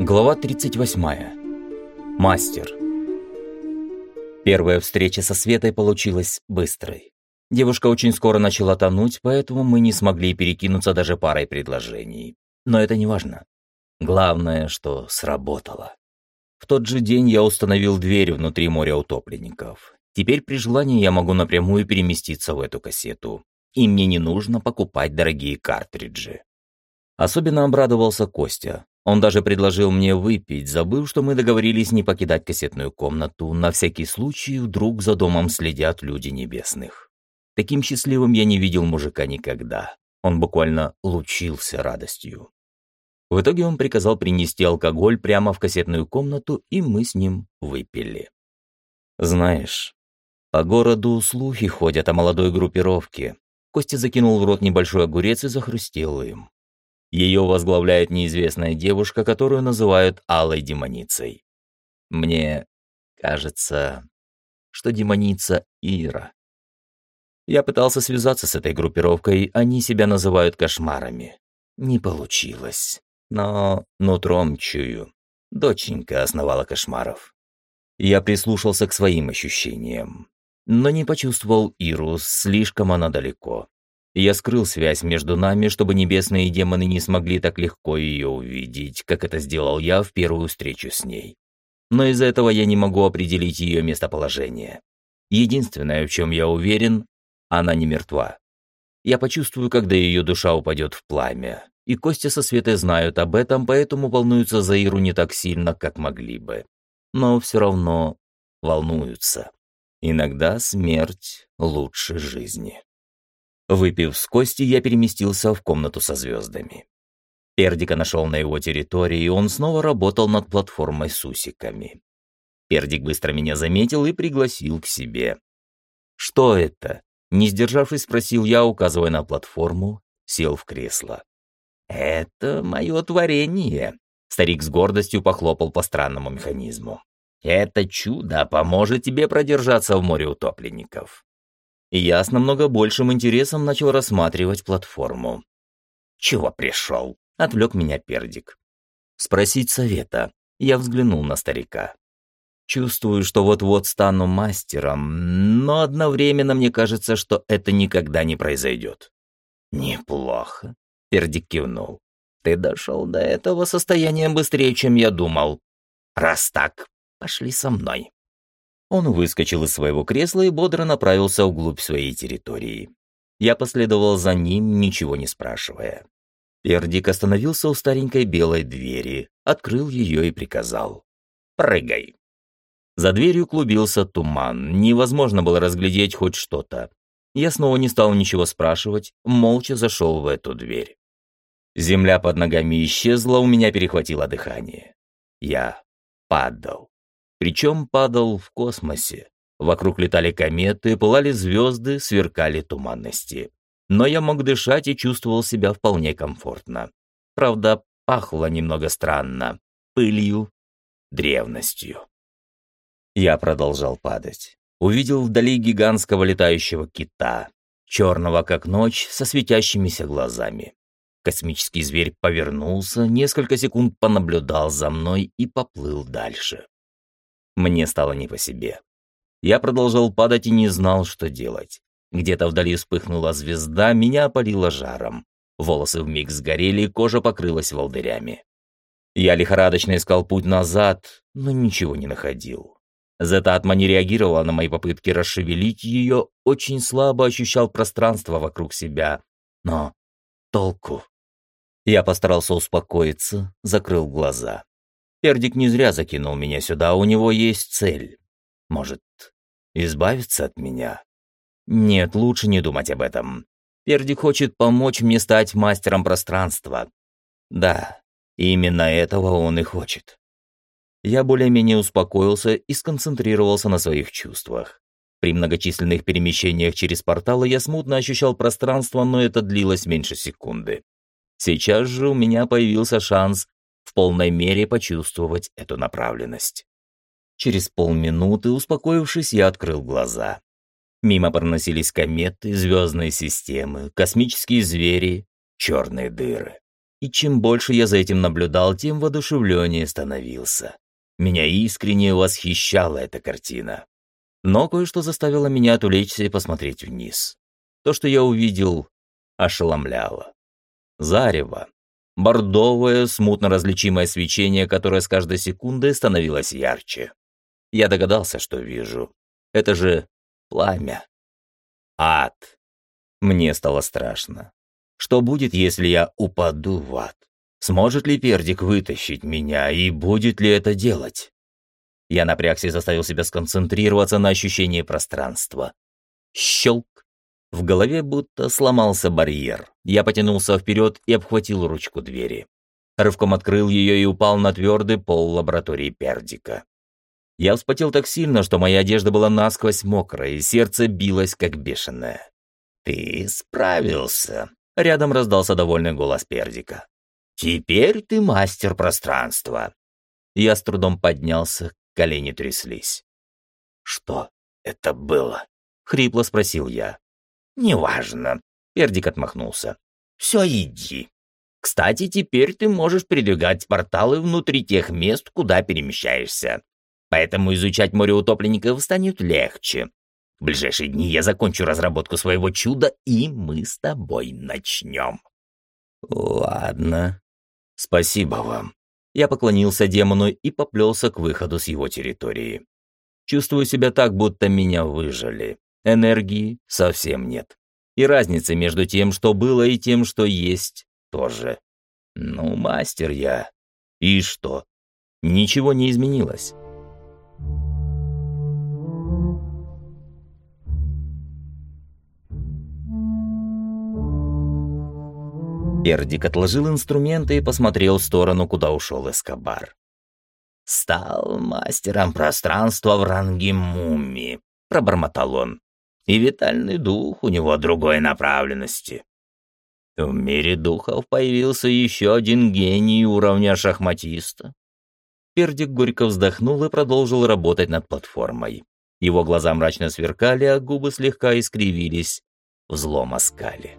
Глава 38. Мастер. Первая встреча со Светой получилась быстрой. Девушка очень скоро начала тонуть, поэтому мы не смогли перекинуться даже парой предложений. Но это не важно. Главное, что сработало. В тот же день я установил дверь внутри моря утопленников. Теперь при желании я могу напрямую переместиться в эту кассету. И мне не нужно покупать дорогие картриджи. Особенно обрадовался Костя. Он даже предложил мне выпить, забыв, что мы договорились не покидать кассетную комнату, на всякий случай вдруг за домом следят люди небесных. Таким счастливым я не видел мужика никогда. Он буквально лучился радостью. В итоге он приказал принести алкоголь прямо в кассетную комнату, и мы с ним выпили. Знаешь, по городу слухи ходят о молодой группировке. Костя закинул в рот небольшой огурец и захрустел им. Ее возглавляет неизвестная девушка, которую называют Алой Демоницей. Мне кажется, что демоница Ира. Я пытался связаться с этой группировкой, они себя называют кошмарами. Не получилось. Но нутром чую. Доченька основала кошмаров. Я прислушался к своим ощущениям, но не почувствовал Иру, слишком она далеко. Я скрыл связь между нами, чтобы небесные демоны не смогли так легко ее увидеть, как это сделал я в первую встречу с ней. Но из-за этого я не могу определить ее местоположение. Единственное, в чем я уверен, она не мертва. Я почувствую, когда ее душа упадет в пламя. И Костя со Светой знают об этом, поэтому волнуются за Иру не так сильно, как могли бы. Но все равно волнуются. Иногда смерть лучше жизни. Выпив с Костей, я переместился в комнату со звездами. Пердика нашел на его территории, и он снова работал над платформой с усиками. Пердик быстро меня заметил и пригласил к себе. «Что это?» — не сдержавшись, спросил я, указывая на платформу, сел в кресло. «Это мое творение», — старик с гордостью похлопал по странному механизму. «Это чудо поможет тебе продержаться в море утопленников». И я с намного большим интересом начал рассматривать платформу. «Чего пришел?» — отвлек меня Пердик. «Спросить совета». Я взглянул на старика. Чувствую, что вот-вот стану мастером, но одновременно мне кажется, что это никогда не произойдет. «Неплохо», — Пердик кивнул. «Ты дошел до этого состояния быстрее, чем я думал. Раз так, пошли со мной». Он выскочил из своего кресла и бодро направился вглубь своей территории. Я последовал за ним, ничего не спрашивая. Пердик остановился у старенькой белой двери, открыл ее и приказал: «Прыгай». За дверью клубился туман, невозможно было разглядеть хоть что-то. Я снова не стал ничего спрашивать, молча зашел в эту дверь. Земля под ногами исчезла, у меня перехватило дыхание. Я падал. Причем падал в космосе. Вокруг летали кометы, пылали звезды, сверкали туманности. Но я мог дышать и чувствовал себя вполне комфортно. Правда, пахло немного странно. Пылью, древностью. Я продолжал падать. Увидел вдали гигантского летающего кита, черного как ночь, со светящимися глазами. Космический зверь повернулся, несколько секунд понаблюдал за мной и поплыл дальше. Мне стало не по себе. Я продолжал падать и не знал, что делать. Где-то вдали вспыхнула звезда, меня опалило жаром. Волосы вмиг сгорели, кожа покрылась волдырями. Я лихорадочно искал путь назад, но ничего не находил. Зетатма не реагировала на мои попытки расшевелить ее, очень слабо ощущал пространство вокруг себя. Но толку? Я постарался успокоиться, закрыл глаза. Пердик не зря закинул меня сюда, у него есть цель. Может, избавиться от меня? Нет, лучше не думать об этом. Пердик хочет помочь мне стать мастером пространства. Да, именно этого он и хочет. Я более-менее успокоился и сконцентрировался на своих чувствах. При многочисленных перемещениях через порталы я смутно ощущал пространство, но это длилось меньше секунды. Сейчас же у меня появился шанс в полной мере почувствовать эту направленность. Через полминуты, успокоившись, я открыл глаза. Мимо проносились кометы, звездные системы, космические звери, черные дыры. И чем больше я за этим наблюдал, тем воодушевленнее становился. Меня искренне восхищала эта картина. Но кое-что заставило меня отвлечься и посмотреть вниз. То, что я увидел, ошеломляло. Зарево. Бордовое, смутно различимое свечение, которое с каждой секундой становилось ярче. Я догадался, что вижу. Это же пламя. Ад. Мне стало страшно. Что будет, если я упаду в ад? Сможет ли Пердик вытащить меня, и будет ли это делать? Я напрягся и заставил себя сконцентрироваться на ощущении пространства. Щелк. В голове будто сломался барьер. Я потянулся вперед и обхватил ручку двери. Рывком открыл ее и упал на твердый пол лаборатории Пердика. Я вспотел так сильно, что моя одежда была насквозь мокрая, и сердце билось как бешеное. «Ты справился», — рядом раздался довольный голос Пердика. «Теперь ты мастер пространства». Я с трудом поднялся, колени тряслись. «Что это было?» — хрипло спросил я. «Неважно», — Пердик отмахнулся. «Все, иди. Кстати, теперь ты можешь передвигать порталы внутри тех мест, куда перемещаешься. Поэтому изучать море утопленников станет легче. В ближайшие дни я закончу разработку своего чуда, и мы с тобой начнем». «Ладно. Спасибо вам». Я поклонился демону и поплелся к выходу с его территории. Чувствую себя так, будто меня выжили. Энергии совсем нет. И разницы между тем, что было, и тем, что есть, тоже. Ну, мастер я. И что? Ничего не изменилось. Пердик отложил инструменты и посмотрел в сторону, куда ушел Эскобар. «Стал мастером пространства в ранге мумии», — пробормотал он. «И витальный дух у него другой направленности. В мире духов появился еще один гений уровня шахматиста». Пердик горько вздохнул и продолжил работать над платформой. Его глаза мрачно сверкали, а губы слегка искривились в злом оскале.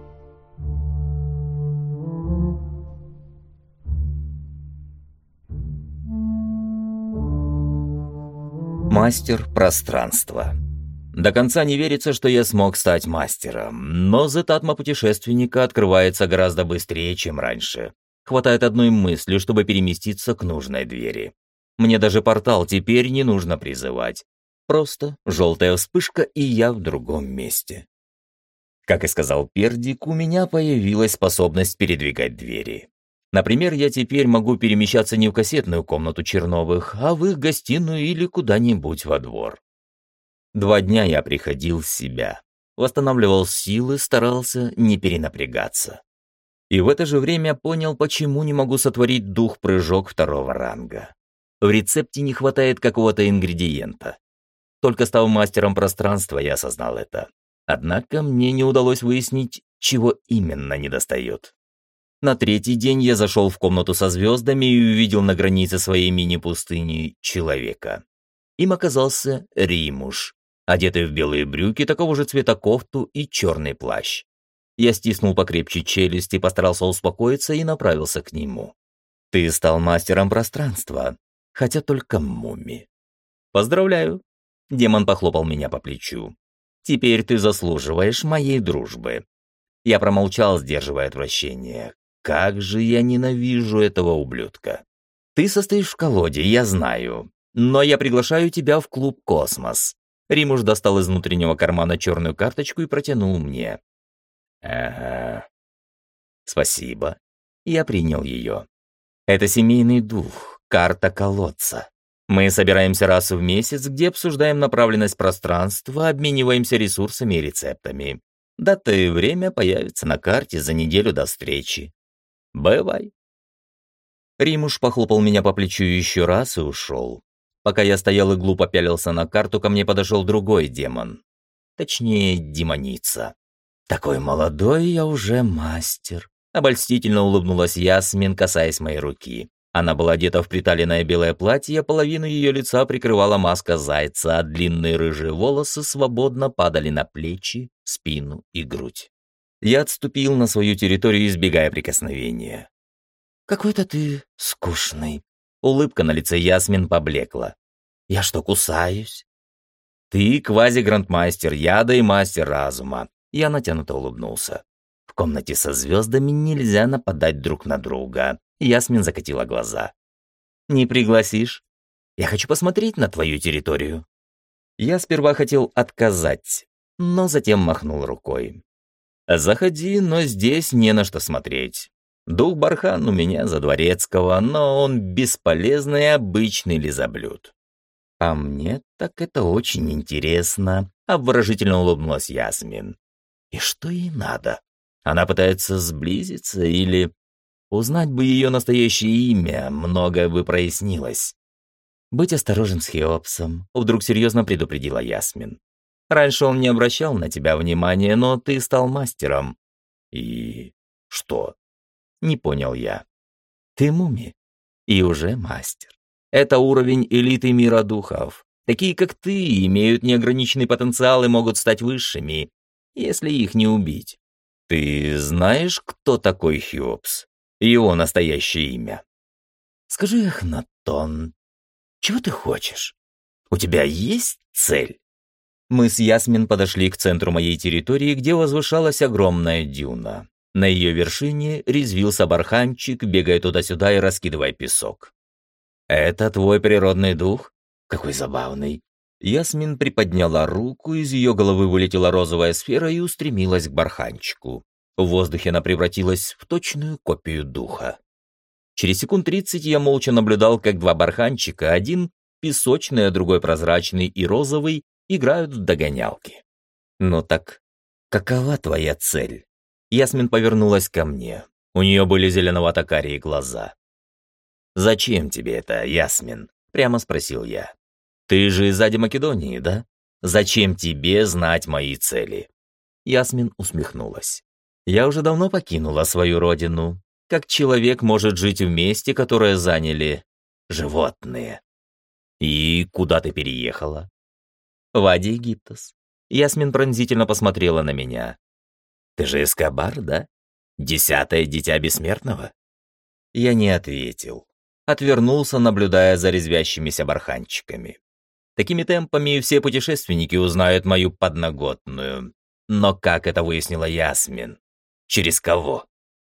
Мастер пространства. До конца не верится, что я смог стать мастером, но зетатма путешественника открывается гораздо быстрее, чем раньше. Хватает одной мысли, чтобы переместиться к нужной двери. Мне даже портал теперь не нужно призывать. Просто желтая вспышка, и я в другом месте. Как и сказал Пердик, у меня появилась способность передвигать двери. Например, я теперь могу перемещаться не в кассетную комнату Черновых, а в их гостиную или куда-нибудь во двор. 2 дня я приходил в себя, восстанавливал силы, старался не перенапрягаться. И в это же время понял, почему не могу сотворить дух-прыжок 2-го ранга. В рецепте не хватает какого-то ингредиента. Только став мастером пространства, я осознал это. Однако мне не удалось выяснить, чего именно недостает. На 3-й день я зашел в комнату со звездами и увидел на границе своей мини-пустыни человека. Им оказался Римуш, одетый в белые брюки, такого же цвета кофту и черный плащ. Я стиснул покрепче челюсть и постарался успокоиться и направился к нему. «Ты стал мастером пространства, хотя только муми». «Поздравляю!» — демон похлопал меня по плечу. «Теперь ты заслуживаешь моей дружбы». Я промолчал, сдерживая отвращение. Как же я ненавижу этого ублюдка. Ты состоишь в колоде, я знаю. Но я приглашаю тебя в клуб «Космос». Римуш достал из внутреннего кармана черную карточку и протянул мне. Ага. Спасибо. Я принял ее. Это семейный дух, карта колодца. Мы собираемся раз в месяц, где обсуждаем направленность пространства, обмениваемся ресурсами и рецептами. Дата и время появятся на карте за неделю до встречи. Бывай. Римуш похлопал меня по плечу еще раз и ушел. Пока я стоял и глупо пялился на карту, ко мне подошел другой демон. Точнее, демоница. Такой молодой я уже мастер. Обольстительно улыбнулась Ясмин, касаясь моей руки. Она была одета в приталенное белое платье, половину ее лица прикрывала маска зайца, а длинные рыжие волосы свободно падали на плечи, спину и грудь. Я отступил на свою территорию, избегая прикосновения. «Какой-то ты скучный». Улыбка на лице Ясмин поблекла. «Я что, кусаюсь?» «Ты квази-грандмастер яда и мастер разума». Я натянуто улыбнулся. «В комнате со звездами нельзя нападать друг на друга». Ясмин закатила глаза. «Не пригласишь? Я хочу посмотреть на твою территорию». Я сперва хотел отказать, но затем махнул рукой. «Заходи, но здесь не на что смотреть. Дух Бархан у меня за дворецкого, но он бесполезный обычный лизоблюд». «А мне так это очень интересно», — обворожительно улыбнулась Ясмин. «И что ей надо? Она пытается сблизиться или...» Узнать бы ее настоящее имя, многое бы прояснилось. «Быть осторожен с Хеопсом», — вдруг серьезно предупредила Ясмин. «Раньше он не обращал на тебя внимания, но ты стал мастером». «И что?» — не понял я. «Ты муми. И уже мастер. Это уровень элиты мира духов. Такие, как ты, имеют неограниченный потенциал и могут стать высшими, если их не убить. Ты знаешь, кто такой Хеопс? Его настоящее имя?» «Скажи, Эхнатон, чего ты хочешь? У тебя есть цель?» Мы с Ясмин подошли к центру моей территории, где возвышалась огромная дюна. На ее вершине резвился барханчик, бегая туда-сюда и раскидывая песок. «Это твой природный дух? Какой забавный!» Ясмин приподняла руку, из ее головы вылетела розовая сфера и устремилась к барханчику. В воздухе она превратилась в точную копию духа. Через секунд 30 я молча наблюдал, как два барханчика, один песочный, а другой прозрачный и розовый, играют в догонялки. «Ну так, какова твоя цель?» Ясмин повернулась ко мне. У нее были зеленовато-карие глаза. «Зачем тебе это, Ясмин?» — прямо спросил я. «Ты же из Ади Македонии, да? Зачем тебе знать мои цели?» Ясмин усмехнулась. «Я уже давно покинула свою родину. Как человек может жить в месте, которое заняли животные?» «И куда ты переехала?» «В Ади Египтос». Ясмин пронзительно посмотрела на меня. «Ты же Эскобар, да? 10-е дитя бессмертного?» Я не ответил. Отвернулся, наблюдая за резвящимися барханчиками. Такими темпами все путешественники узнают мою подноготную. Но как это выяснила Ясмин? Через кого?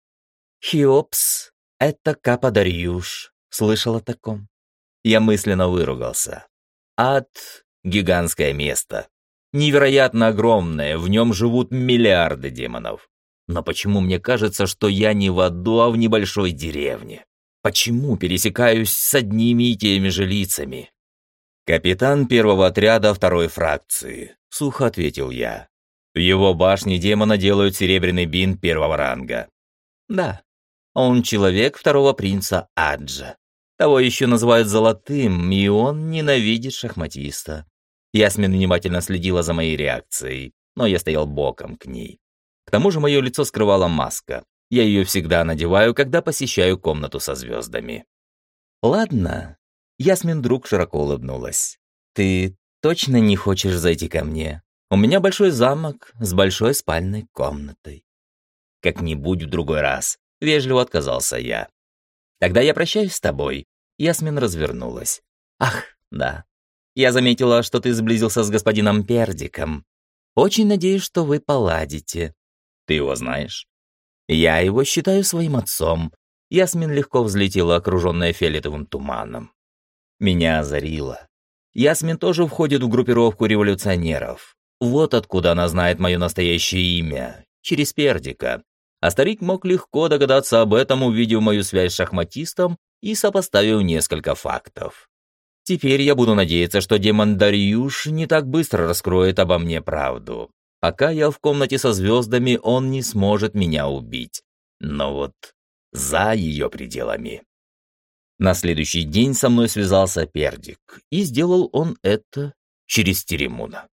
«Хеопс — это Кападарьюш», — слышал о таком. Я мысленно выругался. Ад — гигантское место. Невероятно огромное, в нем живут миллиарды демонов. Но почему мне кажется, что я не в аду, а в небольшой деревне? Почему пересекаюсь с одними и теми же лицами? «Капитан первого отряда второй фракции», — сухо ответил я. «В его башне демона делают серебряный бинт первого ранга». «Да, он человек второго принца Аджа. Того еще называют золотым, и он ненавидит шахматиста». Ясмин внимательно следила за моей реакцией, но я стоял боком к ней. К тому же мое лицо скрывала маска. Я ее всегда надеваю, когда посещаю комнату со звездами. «Ладно». Ясмин вдруг широко улыбнулась. «Ты точно не хочешь зайти ко мне? У меня большой замок с большой спальной комнатой». «Как-нибудь в другой раз», — вежливо отказался я. «Тогда я прощаюсь с тобой». Ясмин развернулась. «Ах, да. Я заметила, что ты сблизился с господином Пердиком. Очень надеюсь, что вы поладите. Ты его знаешь?» «Я его считаю своим отцом». Ясмин легко взлетела, окруженная фиолетовым туманом. Меня озарило. Ясмин тоже входит в группировку революционеров. Вот откуда она знает мое настоящее имя. Через Пердика. А старик мог легко догадаться об этом, увидев мою связь с шахматистом и сопоставив несколько фактов. Теперь я буду надеяться, что демон Дарьюш не так быстро раскроет обо мне правду. Пока я в комнате со звездами, он не сможет меня убить. Но вот за ее пределами. На следующий день со мной связался Пердик, и сделал он это через Теремуна.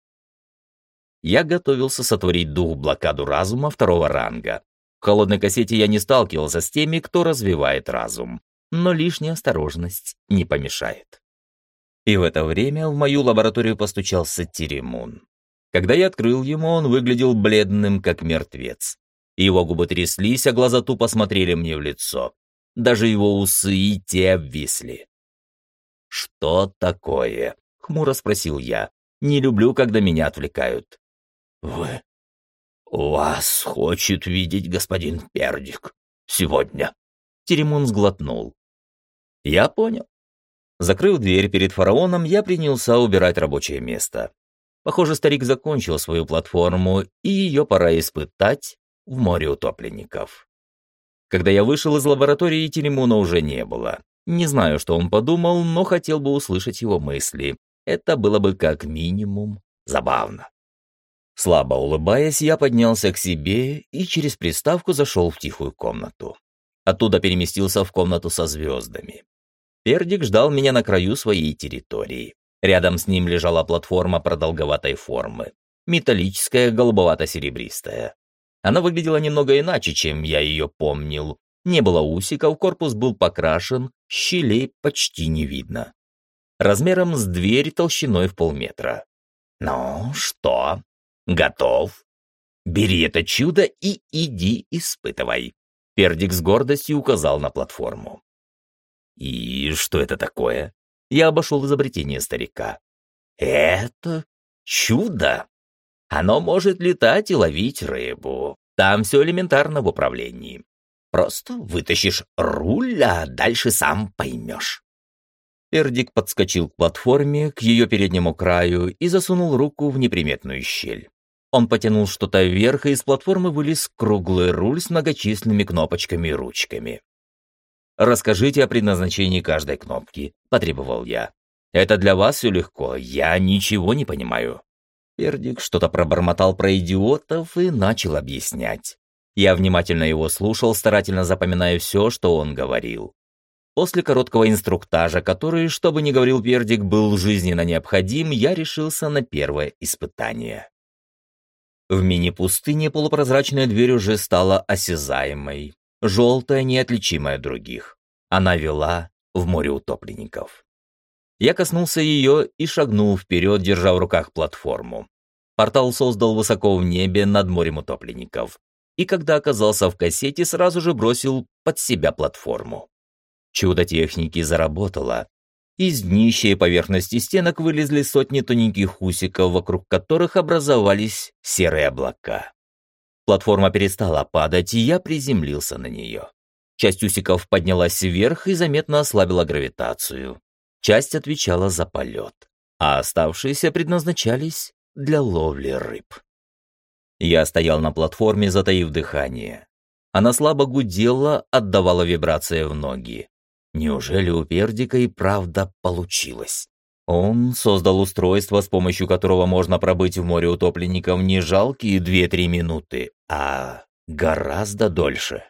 Я готовился сотворить дух-блокаду разума второго ранга. В холодной кассете я не сталкивался с теми, кто развивает разум, но лишняя осторожность не помешает. И в это время в мою лабораторию постучался Теремун. Когда я открыл ему, он выглядел бледным, как мертвец. Его губы тряслись, а глаза тупо смотрели мне в лицо. Даже его усы и те обвисли. «Что такое?» — хмуро спросил я. «Не люблю, когда меня отвлекают». «Вы... вас хочет видеть господин Пердик сегодня». Теремон сглотнул. «Я понял». Закрыв дверь перед фараоном, я принялся убирать рабочее место. Похоже, старик закончил свою платформу, и ее пора испытать в море утопленников. Когда я вышел из лаборатории, Теремона уже не было. Не знаю, что он подумал, но хотел бы услышать его мысли. Это было бы как минимум забавно. Слабо улыбаясь, я поднялся к себе и через приставку зашел в тихую комнату. Оттуда переместился в комнату со звездами. Пердик ждал меня на краю своей территории. Рядом с ним лежала платформа продолговатой формы, металлическая, голубовато-серебристая. Она выглядела немного иначе, чем я ее помнил. Не было усиков, корпус был покрашен, щелей почти не видно. Размером с дверь толщиной в полметра. «Ну что, готов? Бери это чудо и иди испытывай». Пердик с гордостью указал на платформу. «И что это такое?» Я обошел изобретение старика. «Это чудо. Оно может летать и ловить рыбу. Там все элементарно в управлении. Просто вытащишь руль, а дальше сам поймешь». Пердик подскочил к платформе, к ее переднему краю и засунул руку в неприметную щель. Он потянул что-то вверх, и из платформы вылез круглый руль с многочисленными кнопочками и ручками. «Расскажите о предназначении каждой кнопки», — потребовал я. «Это для вас все легко, я ничего не понимаю». Пердик что-то пробормотал про идиотов и начал объяснять. Я внимательно его слушал, старательно запоминая все, что он говорил. После короткого инструктажа, который, что бы ни говорил Пердик, был жизненно необходим, я решился на первое испытание. В мини-пустыне полупрозрачная дверь уже стала осязаемой. Желтая, неотличимая от других. Она вела в море утопленников. Я коснулся ее и шагнул вперед, держа в руках платформу. Портал создал высоко в небе над морем утопленников. И когда оказался в кассете, сразу же бросил под себя платформу. Чудо техники заработало. Из днища и поверхности стенок вылезли сотни тоненьких усиков, вокруг которых образовались серые облака. Платформа перестала падать, и я приземлился на нее. Часть усиков поднялась вверх и заметно ослабила гравитацию. Часть отвечала за полет, а оставшиеся предназначались для ловли рыб. Я стоял на платформе, затаив дыхание. Она слабо гудела, отдавала вибрации в ноги. Неужели у Пердика и правда получилось? Он создал устройство, с помощью которого можно пробыть в море утопленников не жалкие 2-3 минуты, а гораздо дольше.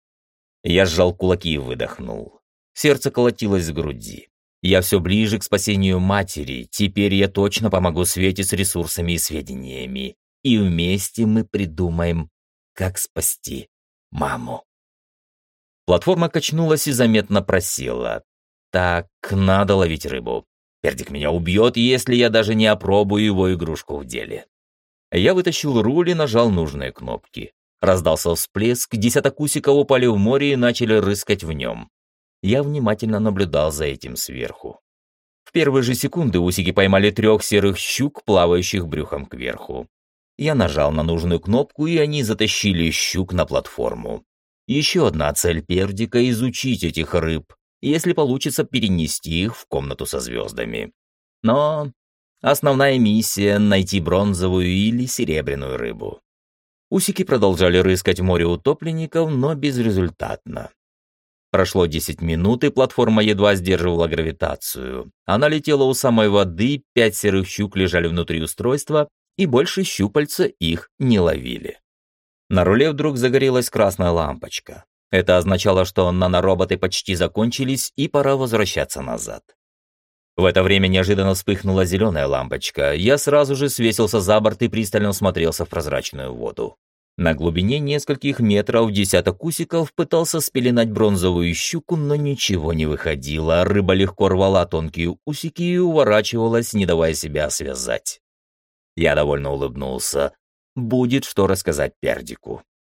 Я сжал кулаки и выдохнул. Сердце колотилось в груди. Я все ближе к спасению матери. Теперь я точно помогу Свете с ресурсами и сведениями. И вместе мы придумаем, как спасти маму. Платформа качнулась и заметно просела. Так, надо ловить рыбу. Пердик меня убьет, если я даже не опробую его игрушку в деле. Я вытащил руль и нажал нужные кнопки. Раздался всплеск, десяток усиков упали в море и начали рыскать в нем. Я внимательно наблюдал за этим сверху. В первые же секунды усики поймали 3 серых щук, плавающих брюхом кверху. Я нажал на нужную кнопку, и они затащили щук на платформу. Еще одна цель Пердика — изучить этих рыб, если получится перенести их в комнату со звездами. Но основная миссия — найти бронзовую или серебряную рыбу. Усики продолжали рыскать в море утопленников, но безрезультатно. Прошло 10 минут, и платформа едва сдерживала гравитацию. Она летела у самой воды, 5 серых щук лежали внутри устройства, и больше щупальца их не ловили. На руле вдруг загорелась красная лампочка. Это означало, что нанороботы почти закончились, и пора возвращаться назад. В это время неожиданно вспыхнула зеленая лампочка. Я сразу же свесился за борт и пристально смотрелся в прозрачную воду. На глубине нескольких метров десяток усиков пытался спеленать бронзовую щуку, но ничего не выходило. Рыба легко рвала тонкие усики и уворачивалась, не давая себя связать. Я довольно улыбнулся. Будет что рассказать Пердику.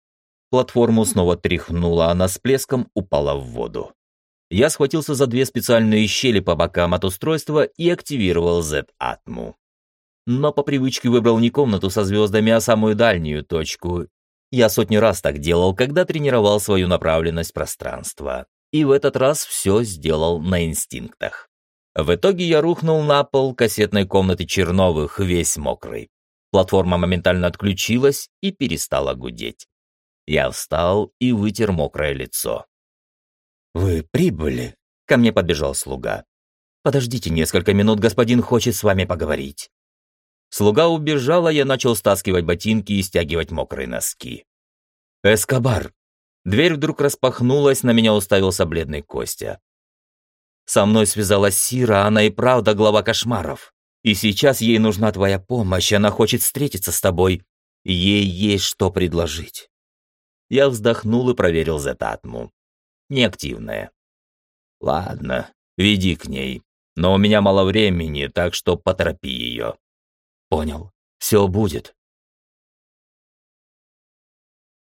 Платформу снова тряхнуло, она с плеском упала в воду. Я схватился за две специальные щели по бокам от устройства и активировал Z-Atmu. Но по привычке выбрал не комнату со звездами, а самую дальнюю точку. Я сотни раз так делал, когда тренировал свою направленность пространства. И в этот раз все сделал на инстинктах. В итоге я рухнул на пол кассетной комнаты Черновых, весь мокрый. Платформа моментально отключилась и перестала гудеть. Я встал и вытер мокрое лицо. «Вы прибыли?» — ко мне подбежал слуга. «Подождите несколько минут, господин хочет с вами поговорить». Слуга убежал, а я начал стаскивать ботинки и стягивать мокрые носки. «Эскобар!» Дверь вдруг распахнулась, на меня уставился бледный Костя. «Со мной связалась Сира, она и правда глава кошмаров. И сейчас ей нужна твоя помощь, она хочет встретиться с тобой. Ей есть что предложить». Я вздохнул и проверил Z-Atmu. Неактивная. «Ладно, веди к ней. Но у меня мало времени, так что поторопи ее». «Понял. Все будет».